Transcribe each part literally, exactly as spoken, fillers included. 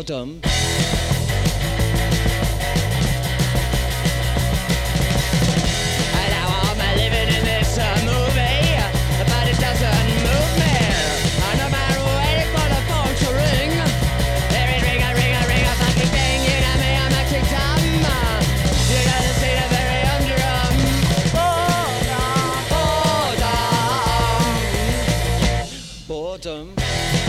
Boredom. And now I'm living in this uh, movie, but it doesn't move me. And no matter waiting for the phone to ring, there is ring a ring a ring a fucking thing. You know me, I'm acting dumb. You gotta see the very underarm. Boredom, boredom, boredom.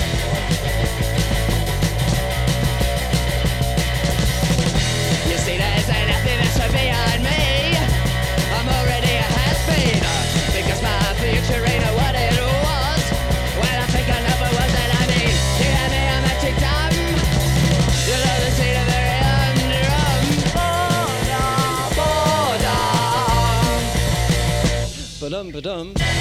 You see, there's nothing that's beyond me. I'm already a has-been, because my future ain't what it was. When I think I know what was that I mean. You hear me, I'm acting dumb. You love to see the very underarm. Boredom, boredom. Ba-dum, ba-dum.